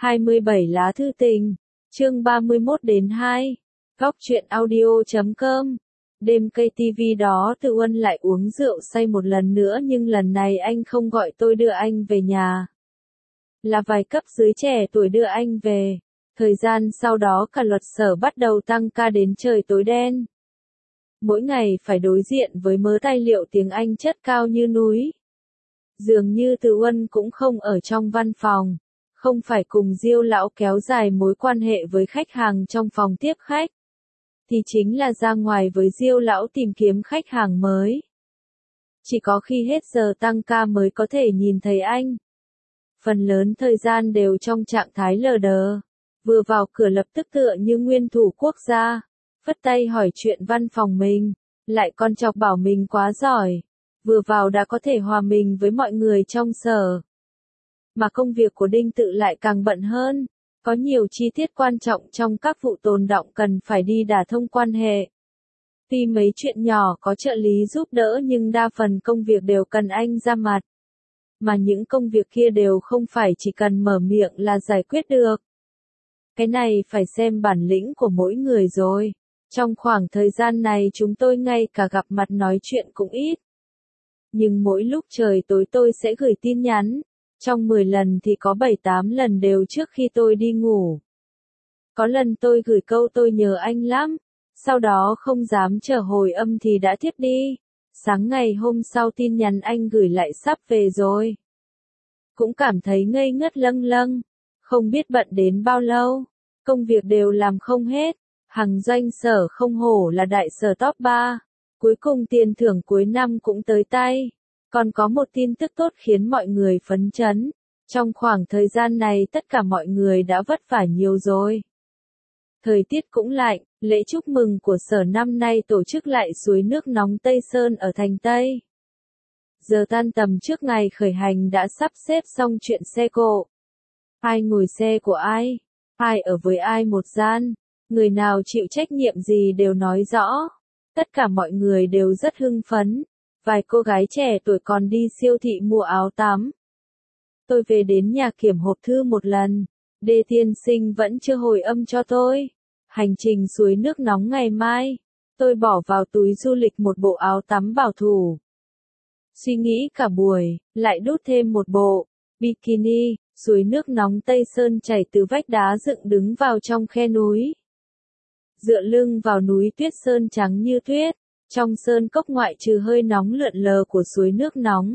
27 lá thư tình, chương 31-2, góc truyện audio.com. Đêm cây tivi đó Tự Uân lại uống rượu say một lần nữa, nhưng lần này anh không gọi tôi đưa anh về nhà. Là vài cấp dưới trẻ tuổi đưa anh về. Thời gian sau đó cả luật sở bắt đầu tăng ca đến trời tối đen. Mỗi ngày phải đối diện với mớ tài liệu tiếng Anh chất cao như núi. Dường như Tự Uân cũng không ở trong văn phòng, không phải cùng Diêu lão kéo dài mối quan hệ với khách hàng trong phòng tiếp khách, thì chính là ra ngoài với Diêu lão tìm kiếm khách hàng mới. Chỉ có khi hết giờ tăng ca mới có thể nhìn thấy anh. Phần lớn thời gian đều trong trạng thái lờ đờ, vừa vào cửa lập tức tựa như nguyên thủ quốc gia, phất tay hỏi chuyện văn phòng mình, lại còn chọc bảo mình quá giỏi, vừa vào đã có thể hòa mình với mọi người trong sở. Mà công việc của Đinh Tự lại càng bận hơn, có nhiều chi tiết quan trọng trong các vụ tồn đọng cần phải đi đả thông quan hệ. Tuy mấy chuyện nhỏ có trợ lý giúp đỡ nhưng đa phần công việc đều cần anh ra mặt. Mà những công việc kia đều không phải chỉ cần mở miệng là giải quyết được. Cái này phải xem bản lĩnh của mỗi người rồi. Trong khoảng thời gian này chúng tôi ngay cả gặp mặt nói chuyện cũng ít. Nhưng mỗi lúc trời tối tôi sẽ gửi tin nhắn. Trong 10 lần thì có 7-8 lần đều trước khi tôi đi ngủ. Có lần tôi gửi câu tôi nhớ anh lắm. Sau đó không dám chờ hồi âm thì đã tiếp đi. Sáng ngày hôm sau tin nhắn anh gửi lại sắp về rồi. Cũng cảm thấy ngây ngất lâng lâng. Không biết bận đến bao lâu. Công việc đều làm không hết. Hằng doanh sở không hổ là đại sở top 3. Cuối cùng tiền thưởng cuối năm cũng tới tay. Còn có một tin tức tốt khiến mọi người phấn chấn. Trong khoảng thời gian này tất cả mọi người đã vất vả nhiều rồi. Thời tiết cũng lạnh, lễ chúc mừng của sở năm nay tổ chức lại suối nước nóng Tây Sơn ở thành Tây. Giờ tan tầm trước ngày khởi hành đã sắp xếp xong chuyện xe cộ. Ai ngồi xe của ai? Ai ở với ai một gian? Người nào chịu trách nhiệm gì đều nói rõ. Tất cả mọi người đều rất hưng phấn. Vài cô gái trẻ tuổi còn đi siêu thị mua áo tắm. Tôi về đến nhà kiểm hộp thư một lần. Đê tiên sinh vẫn chưa hồi âm cho tôi. Hành trình suối nước nóng ngày mai. Tôi bỏ vào túi du lịch một bộ áo tắm bảo thủ. Suy nghĩ cả buổi, lại đút thêm một bộ bikini. Suối nước nóng Tây Sơn chảy từ vách đá dựng đứng vào trong khe núi. Dựa lưng vào núi tuyết sơn trắng như tuyết. Trong sơn cốc ngoại trừ hơi nóng lượn lờ của suối nước nóng,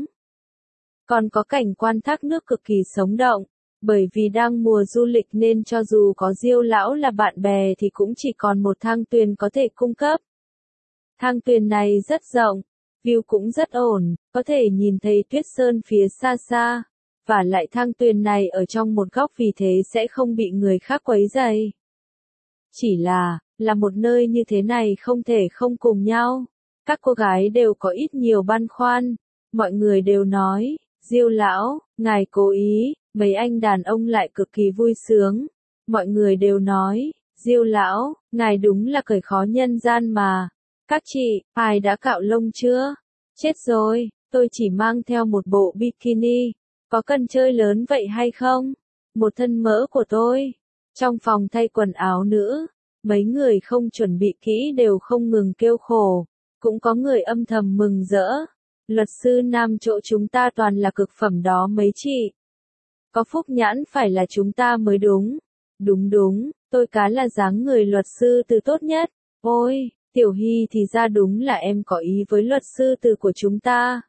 còn có cảnh quan thác nước cực kỳ sống động. Bởi vì đang mùa du lịch nên cho dù có Diêu lão là bạn bè thì cũng chỉ còn một thang tuyền có thể cung cấp. Thang tuyền này rất rộng, view cũng rất ổn, có thể nhìn thấy tuyết sơn phía xa xa. Và lại thang tuyền này ở trong một góc vì thế sẽ không bị người khác quấy rầy. Chỉ là một nơi như thế này không thể không cùng nhau. Các cô gái đều có ít nhiều băn khoăn. Mọi người đều nói, Diêu lão, ngài cố ý, mấy anh đàn ông lại cực kỳ vui sướng. Mọi người đều nói, Diêu lão, ngài đúng là cởi khó nhân gian mà. Các chị, ai đã cạo lông chưa? Chết rồi, tôi chỉ mang theo một bộ bikini. Có cần chơi lớn vậy hay không? Một thân mỡ của tôi. Trong phòng thay quần áo nữ. Mấy người không chuẩn bị kỹ đều không ngừng kêu khổ. Cũng có người âm thầm mừng rỡ. Luật sư nam chỗ chúng ta toàn là cực phẩm đó mấy chị. Có phúc nhãn phải là chúng ta mới đúng. Đúng, tôi cá là dáng người luật sư từ tốt nhất. Ôi, Tiểu Hy thì ra đúng là em có ý với luật sư từ của chúng ta.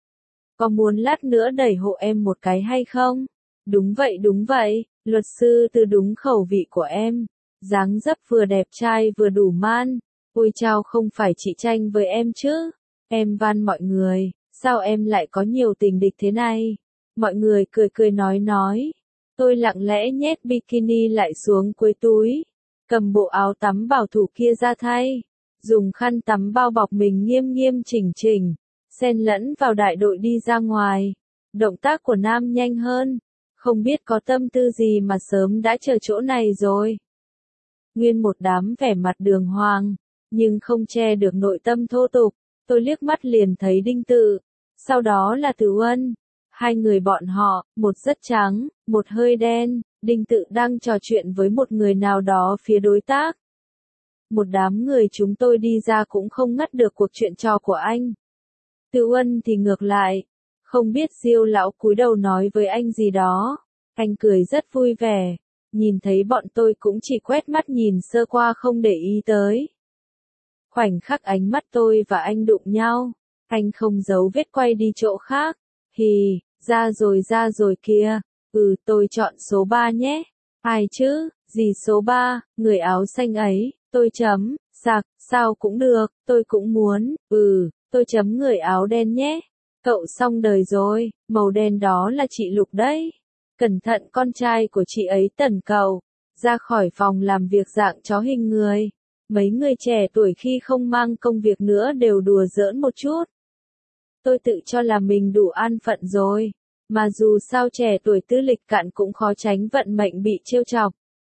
Có muốn lát nữa đẩy hộ em một cái hay không? Đúng vậy, luật sư từ đúng khẩu vị của em. Dáng dấp vừa đẹp trai vừa đủ man. Ôi chao, không phải chị tranh với em chứ. Em van mọi người, sao em lại có nhiều tình địch thế này? Mọi người cười nói. Tôi lặng lẽ nhét bikini lại xuống cuối túi. Cầm bộ áo tắm bảo thủ kia ra thay. Dùng khăn tắm bao bọc mình nghiêm chỉnh. Xen lẫn vào đại đội đi ra ngoài. Động tác của nam nhanh hơn. Không biết có tâm tư gì mà sớm đã chờ chỗ này rồi. Nguyên một đám vẻ mặt đường hoàng, nhưng không che được nội tâm thô tục. Tôi liếc mắt liền thấy Đinh Tự, sau đó là Tự Uân. Hai người bọn họ, một rất trắng, một hơi đen, Đinh Tự đang trò chuyện với một người nào đó phía đối tác. Một đám người chúng tôi đi ra cũng không ngắt được cuộc chuyện trò của anh. Từ Uân thì ngược lại, không biết Diêu lão cúi đầu nói với anh gì đó. Anh cười rất vui vẻ, nhìn thấy bọn tôi cũng chỉ quét mắt nhìn sơ qua không để ý tới. Khoảnh khắc ánh mắt tôi và anh đụng nhau, anh không giấu vết quay đi chỗ khác. Hì, ra rồi kìa, tôi chọn số 3 nhé. Ai chứ, gì số 3, người áo xanh ấy, tôi chấm, sạc, sao cũng được, tôi cũng muốn, tôi chấm người áo đen nhé. Cậu xong đời rồi, màu đen đó là chị Lục đấy. Cẩn thận con trai của chị ấy tẩn cậu. Ra khỏi phòng làm việc dạng chó hình người. Mấy người trẻ tuổi khi không mang công việc nữa đều đùa giỡn một chút. Tôi tự cho là mình đủ an phận rồi. Mà dù sao trẻ tuổi tư lịch cạn cũng khó tránh vận mệnh bị trêu chọc.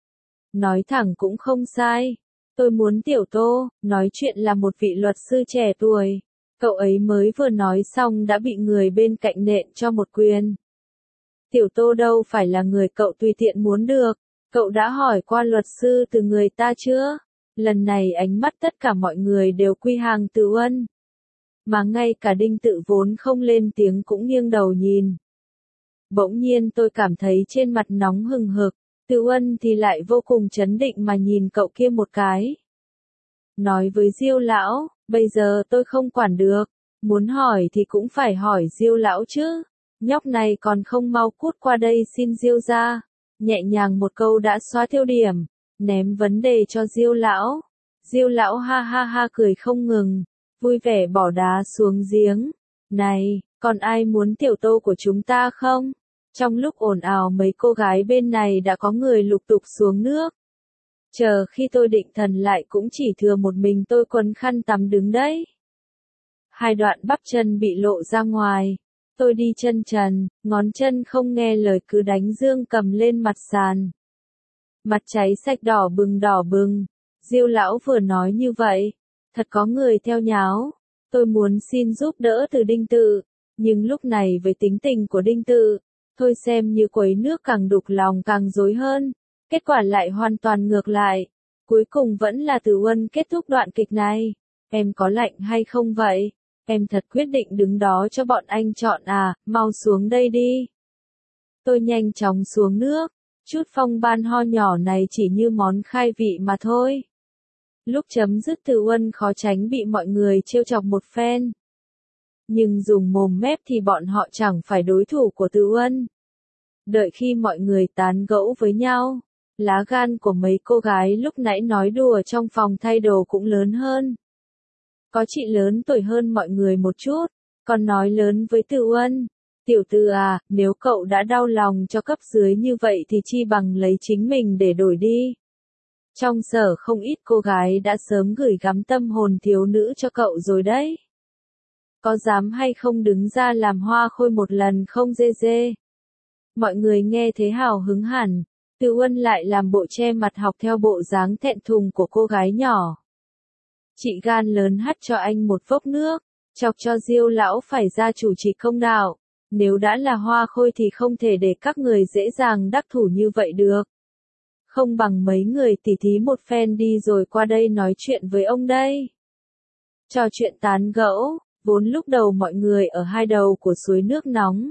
Nói thẳng cũng không sai. Tôi muốn Tiểu Tô, nói chuyện là một vị luật sư trẻ tuổi. Cậu ấy mới vừa nói xong đã bị người bên cạnh nện cho một quyền. Tiểu Tô đâu phải là người cậu tùy tiện muốn được. Cậu đã hỏi qua luật sư từ người ta chưa? Lần này ánh mắt tất cả mọi người đều quy hàng Từ Uân. Mà ngay cả Đinh Tự vốn không lên tiếng cũng nghiêng đầu nhìn. Bỗng nhiên tôi cảm thấy trên mặt nóng hừng hực. Từ Uân thì lại vô cùng trấn định mà nhìn cậu kia một cái. Nói với Diêu lão, bây giờ tôi không quản được. Muốn hỏi thì cũng phải hỏi Diêu lão chứ. Nhóc này còn không mau cút qua đây xin Diêu ra. Nhẹ nhàng một câu đã xóa tiêu điểm. Ném vấn đề cho Diêu lão. Diêu lão ha ha ha cười không ngừng. Vui vẻ bỏ đá xuống giếng. Này, còn ai muốn Tiểu Tô của chúng ta không? Trong lúc ồn ào mấy cô gái bên này đã có người lục tục xuống nước. Chờ khi tôi định thần lại cũng chỉ thừa một mình tôi quấn khăn tắm đứng đấy. Hai đoạn bắp chân bị lộ ra ngoài. Tôi đi chân trần, ngón chân không nghe lời cứ đánh dương cầm lên mặt sàn. Mặt cháy sạch đỏ bừng. Diêu lão vừa nói như vậy. Thật có người theo nháo. Tôi muốn xin giúp đỡ từ Đinh Tự. Nhưng lúc này với tính tình của Đinh Tự, thôi xem như quấy nước càng đục lòng càng rối hơn. Kết quả lại hoàn toàn ngược lại. Cuối cùng vẫn là Từ Uân kết thúc đoạn kịch này. Em có lạnh hay không vậy? Em thật quyết định đứng đó cho bọn anh chọn à, mau xuống đây đi. Tôi nhanh chóng xuống nước. Chút phong ban ho nhỏ này chỉ như món khai vị mà thôi. Lúc chấm dứt Từ Uân khó tránh bị mọi người trêu chọc một phen. Nhưng dùng mồm mép thì bọn họ chẳng phải đối thủ của Từ Uân. Đợi khi mọi người tán gẫu với nhau, lá gan của mấy cô gái lúc nãy nói đùa trong phòng thay đồ cũng lớn hơn. Có chị lớn tuổi hơn mọi người một chút, còn nói lớn với Từ Uân. Tiểu Từ à, nếu cậu đã đau lòng cho cấp dưới như vậy thì chi bằng lấy chính mình để đổi đi. Trong sở không ít cô gái đã sớm gửi gắm tâm hồn thiếu nữ cho cậu rồi đấy. Có dám hay không đứng ra làm hoa khôi một lần không dê dê? Mọi người nghe thế hào hứng hẳn. Từ Uân lại làm bộ che mặt học theo bộ dáng thẹn thùng của cô gái nhỏ. Chị gan lớn hắt cho anh một vốc nước, chọc cho Diêu lão phải ra chủ trì công đạo. Nếu đã là hoa khôi thì không thể để các người dễ dàng đắc thủ như vậy được. Không bằng mấy người tỉ thí một phen đi rồi qua đây nói chuyện với ông đây. Trò chuyện tán gẫu, vốn lúc đầu mọi người ở hai đầu của suối nước nóng.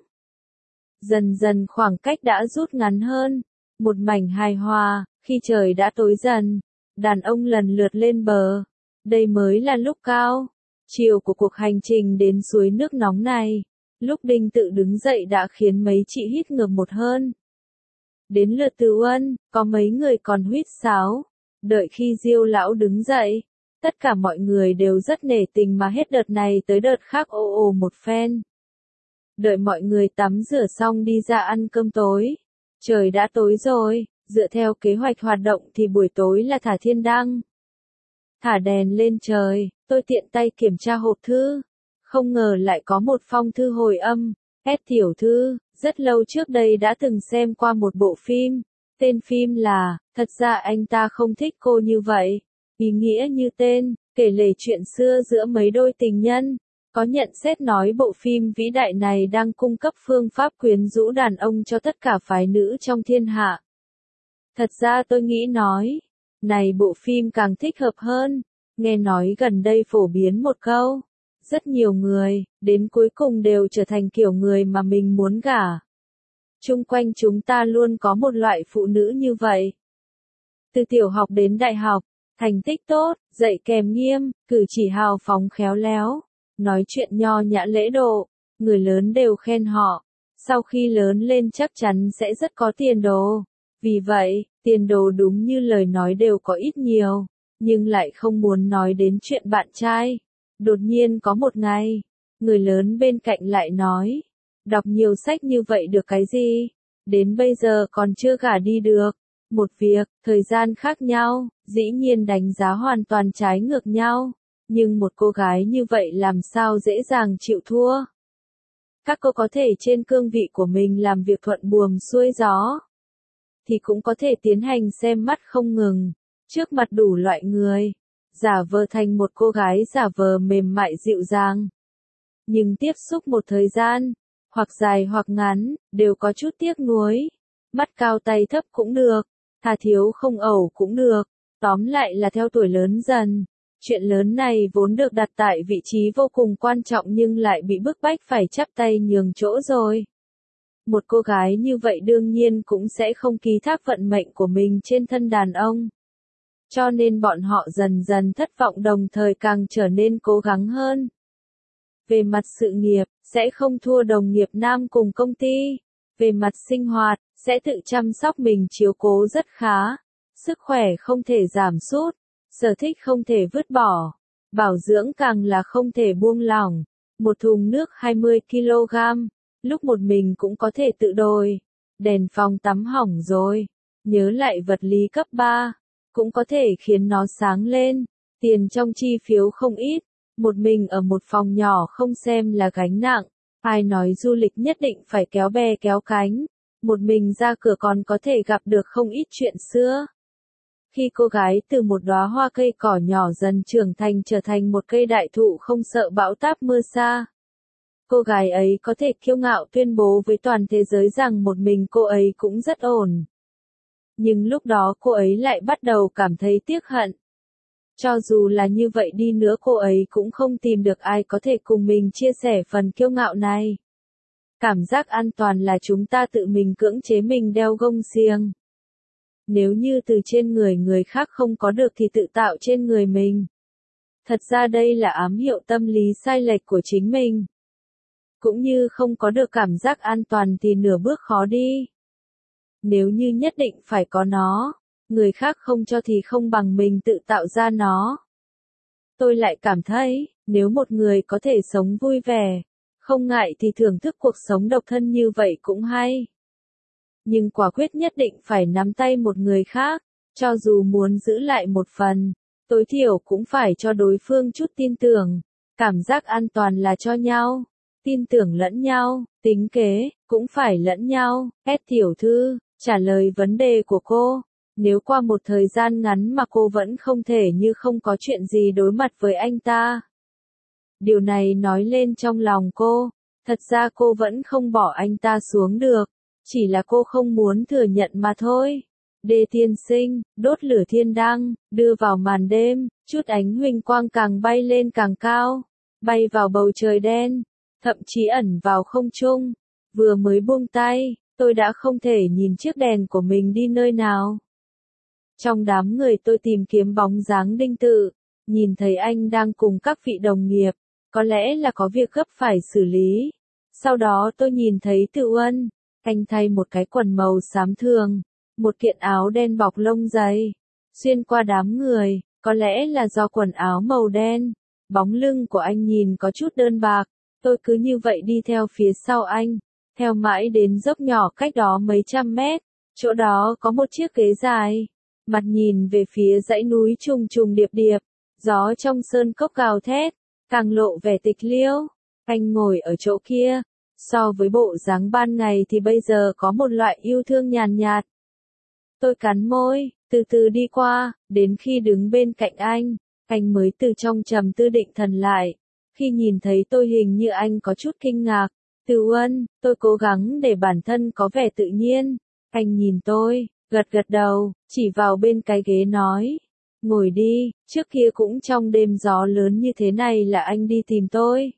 Dần dần khoảng cách đã rút ngắn hơn, một mảnh hài hòa, khi trời đã tối dần, đàn ông lần lượt lên bờ. Đây mới là lúc cao, chiều của cuộc hành trình đến suối nước nóng này. Lúc Đinh Tự đứng dậy đã khiến mấy chị hít ngược một hơn. Đến lượt Từ Uân, có mấy người còn huýt sáo. Đợi khi Diêu lão đứng dậy, tất cả mọi người đều rất nể tình mà hết đợt này tới đợt khác ồ ồ một phen. Đợi mọi người tắm rửa xong đi ra ăn cơm tối. Trời đã tối rồi, dựa theo kế hoạch hoạt động thì buổi tối là thả thiên đăng. Thả đèn lên trời, tôi tiện tay kiểm tra hộp thư. Không ngờ lại có một phong thư hồi âm. Tiểu thư, rất lâu trước đây đã từng xem qua một bộ phim. Tên phim là, thật ra anh ta không thích cô như vậy. Ý nghĩa như tên, kể lể chuyện xưa giữa mấy đôi tình nhân. Có nhận xét nói bộ phim vĩ đại này đang cung cấp phương pháp quyến rũ đàn ông cho tất cả phái nữ trong thiên hạ. Thật ra tôi nghĩ nói, này bộ phim càng thích hợp hơn, nghe nói gần đây phổ biến một câu. Rất nhiều người, đến cuối cùng đều trở thành kiểu người mà mình muốn gả. Chung quanh chúng ta luôn có một loại phụ nữ như vậy. Từ tiểu học đến đại học, thành tích tốt, dạy kèm nghiêm, cử chỉ hào phóng khéo léo, nói chuyện nho nhã lễ độ, người lớn đều khen họ. Sau khi lớn lên chắc chắn sẽ rất có tiền đồ. Vì vậy, tiền đồ đúng như lời nói đều có ít nhiều, nhưng lại không muốn nói đến chuyện bạn trai. Đột nhiên có một ngày, người lớn bên cạnh lại nói, đọc nhiều sách như vậy được cái gì? Đến bây giờ còn chưa gả đi được. Một việc, thời gian khác nhau, dĩ nhiên đánh giá hoàn toàn trái ngược nhau. Nhưng một cô gái như vậy làm sao dễ dàng chịu thua? Các cô có thể trên cương vị của mình làm việc thuận buồm xuôi gió, thì cũng có thể tiến hành xem mắt không ngừng, trước mặt đủ loại người, giả vờ thành một cô gái giả vờ mềm mại dịu dàng. Nhưng tiếp xúc một thời gian, hoặc dài hoặc ngắn, đều có chút tiếc nuối. Mắt cao tay thấp cũng được, thà thiếu không ẩu cũng được, tóm lại là theo tuổi lớn dần. Chuyện lớn này vốn được đặt tại vị trí vô cùng quan trọng nhưng lại bị bức bách phải chắp tay nhường chỗ rồi. Một cô gái như vậy đương nhiên cũng sẽ không ký thác vận mệnh của mình trên thân đàn ông. Cho nên bọn họ dần dần thất vọng đồng thời càng trở nên cố gắng hơn. Về mặt sự nghiệp, sẽ không thua đồng nghiệp nam cùng công ty. Về mặt sinh hoạt, sẽ tự chăm sóc mình chiếu cố rất khá. Sức khỏe không thể giảm sút, sở thích không thể vứt bỏ. Bảo dưỡng càng là không thể buông lỏng. Một thùng nước 20 kg, lúc một mình cũng có thể tự đồi. Đèn phòng tắm hỏng rồi, nhớ lại vật lý cấp 3, cũng có thể khiến nó sáng lên. Tiền trong chi phiếu không ít, một mình ở một phòng nhỏ không xem là gánh nặng. Ai nói du lịch nhất định phải kéo bè kéo cánh, một mình ra cửa còn có thể gặp được không ít chuyện xưa. Khi cô gái từ một đóa hoa cây cỏ nhỏ dần trưởng thành trở thành một cây đại thụ không sợ bão táp mưa sa. Cô gái ấy có thể kiêu ngạo tuyên bố với toàn thế giới rằng một mình cô ấy cũng rất ổn. Nhưng lúc đó cô ấy lại bắt đầu cảm thấy tiếc hận. Cho dù là như vậy đi nữa cô ấy cũng không tìm được ai có thể cùng mình chia sẻ phần kiêu ngạo này. Cảm giác an toàn là chúng ta tự mình cưỡng chế mình đeo gông xiềng. Nếu như từ trên người người khác không có được thì tự tạo trên người mình. Thật ra đây là ám hiệu tâm lý sai lệch của chính mình. Cũng như không có được cảm giác an toàn thì nửa bước khó đi. Nếu như nhất định phải có nó, người khác không cho thì không bằng mình tự tạo ra nó. Tôi lại cảm thấy, nếu một người có thể sống vui vẻ, không ngại thì thưởng thức cuộc sống độc thân như vậy cũng hay. Nhưng quả quyết nhất định phải nắm tay một người khác, cho dù muốn giữ lại một phần, tối thiểu cũng phải cho đối phương chút tin tưởng. Cảm giác an toàn là cho nhau, tin tưởng lẫn nhau, tính kế, cũng phải lẫn nhau. Tiểu thư, trả lời vấn đề của cô. Nếu qua một thời gian ngắn mà cô vẫn không thể như không có chuyện gì đối mặt với anh ta. Điều này nói lên trong lòng cô, thật ra cô vẫn không bỏ anh ta xuống được, chỉ là cô không muốn thừa nhận mà thôi. Đê tiên sinh, đốt lửa thiên đăng, đưa vào màn đêm, chút ánh huỳnh quang càng bay lên càng cao, bay vào bầu trời đen, thậm chí ẩn vào không trung. Vừa mới buông tay, tôi đã không thể nhìn chiếc đèn của mình đi nơi nào. Trong đám người tôi tìm kiếm bóng dáng Đinh Tự, nhìn thấy anh đang cùng các vị đồng nghiệp, có lẽ là có việc gấp phải xử lý. Sau đó tôi nhìn thấy Tự Uân, anh thay một cái quần màu xám thường, một kiện áo đen bọc lông dày, xuyên qua đám người, có lẽ là do quần áo màu đen, bóng lưng của anh nhìn có chút đơn bạc, tôi cứ như vậy đi theo phía sau anh, theo mãi đến dốc nhỏ cách đó mấy trăm mét, chỗ đó có một chiếc ghế dài. Mặt nhìn về phía dãy núi trùng trùng điệp điệp, gió trong sơn cốc gào thét, càng lộ vẻ tịch liêu. Anh ngồi ở chỗ kia, so với bộ dáng ban ngày thì bây giờ có một loại yêu thương nhàn nhạt. Tôi cắn môi, từ từ đi qua, đến khi đứng bên cạnh anh mới từ trong trầm tư định thần lại. Khi nhìn thấy tôi hình như anh có chút kinh ngạc. Từ Uân, tôi cố gắng để bản thân có vẻ tự nhiên. Anh nhìn tôi, gật gật đầu, chỉ vào bên cái ghế nói. Ngồi đi, trước kia cũng trong đêm gió lớn như thế này là anh đi tìm tôi.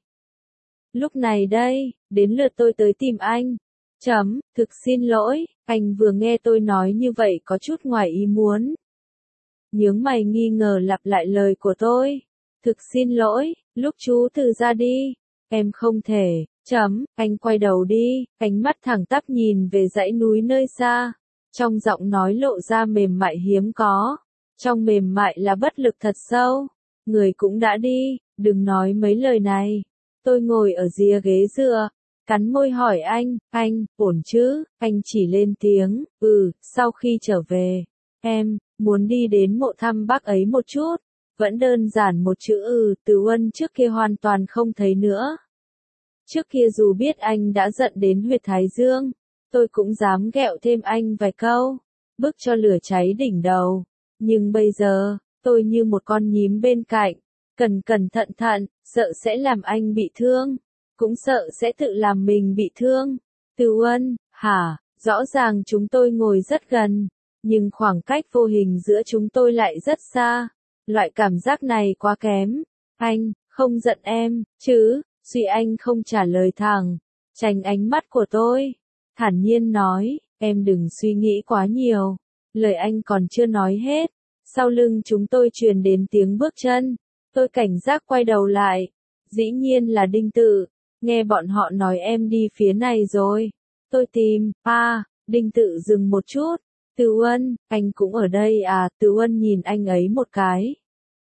Lúc này đây, đến lượt tôi tới tìm anh. Thực xin lỗi, anh vừa nghe tôi nói như vậy có chút ngoài ý muốn. Nhướng mày nghi ngờ lặp lại lời của tôi. Thực xin lỗi, lúc chú Từ ra đi, em không thể. Anh quay đầu đi, ánh mắt thẳng tắp nhìn về dãy núi nơi xa. Trong giọng nói lộ ra mềm mại hiếm có. Trong mềm mại là bất lực thật sâu. Người cũng đã đi, đừng nói mấy lời này. Tôi ngồi ở rìa ghế dựa, cắn môi hỏi anh, ổn chứ? Anh chỉ lên tiếng, sau khi trở về, em, muốn đi đến mộ thăm bác ấy một chút. Vẫn đơn giản một chữ Từ Uân trước kia hoàn toàn không thấy nữa. Trước kia dù biết anh đã giận đến huyệt thái dương, tôi cũng dám ghẹo thêm anh vài câu, bức cho lửa cháy đỉnh đầu. Nhưng bây giờ, tôi như một con nhím bên cạnh, cẩn cẩn thận thận, sợ sẽ làm anh bị thương, cũng sợ sẽ tự làm mình bị thương. Từ Uân, hả, rõ ràng chúng tôi ngồi rất gần, nhưng khoảng cách vô hình giữa chúng tôi lại rất xa. Loại cảm giác này quá kém. Anh, không giận em, chứ? Duy Anh không trả lời thẳng, tránh ánh mắt của tôi. Thản nhiên nói, em đừng suy nghĩ quá nhiều. Lời anh còn chưa nói hết. Sau lưng chúng tôi truyền đến tiếng bước chân. Tôi cảnh giác quay đầu lại. Dĩ nhiên là Đinh Tự. Nghe bọn họ nói em đi phía này rồi. Tôi tìm, Đinh Tự dừng một chút. Từ Uân, anh cũng ở đây à? Từ Uân nhìn anh ấy một cái.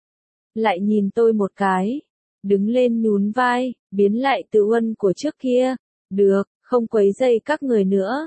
Lại nhìn tôi một cái. Đứng lên nhún vai, biến lại Từ Uân của trước kia. Được, không quấy rầy các người nữa.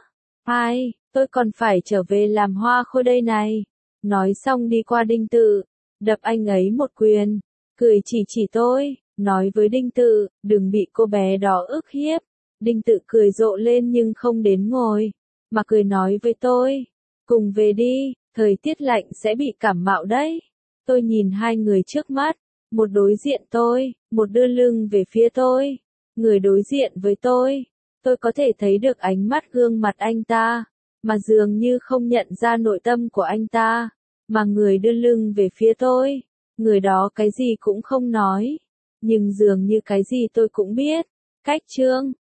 Tôi còn phải trở về làm hoa khôi đây này. Nói xong đi qua Đinh Tự, đập anh ấy một quyền. Cười chỉ tôi, nói với Đinh Tự, đừng bị cô bé đó ức hiếp. Đinh Tự cười rộ lên nhưng không đến ngồi, mà cười nói với tôi. Cùng về đi, thời tiết lạnh sẽ bị cảm mạo đấy. Tôi nhìn hai người trước mắt, một đối diện tôi, một đưa lưng về phía tôi. Người đối diện với tôi có thể thấy được ánh mắt gương mặt anh ta, mà dường như không nhận ra nội tâm của anh ta. Mà người đưa lưng về phía tôi, người đó cái gì cũng không nói, nhưng dường như cái gì tôi cũng biết. Cách chương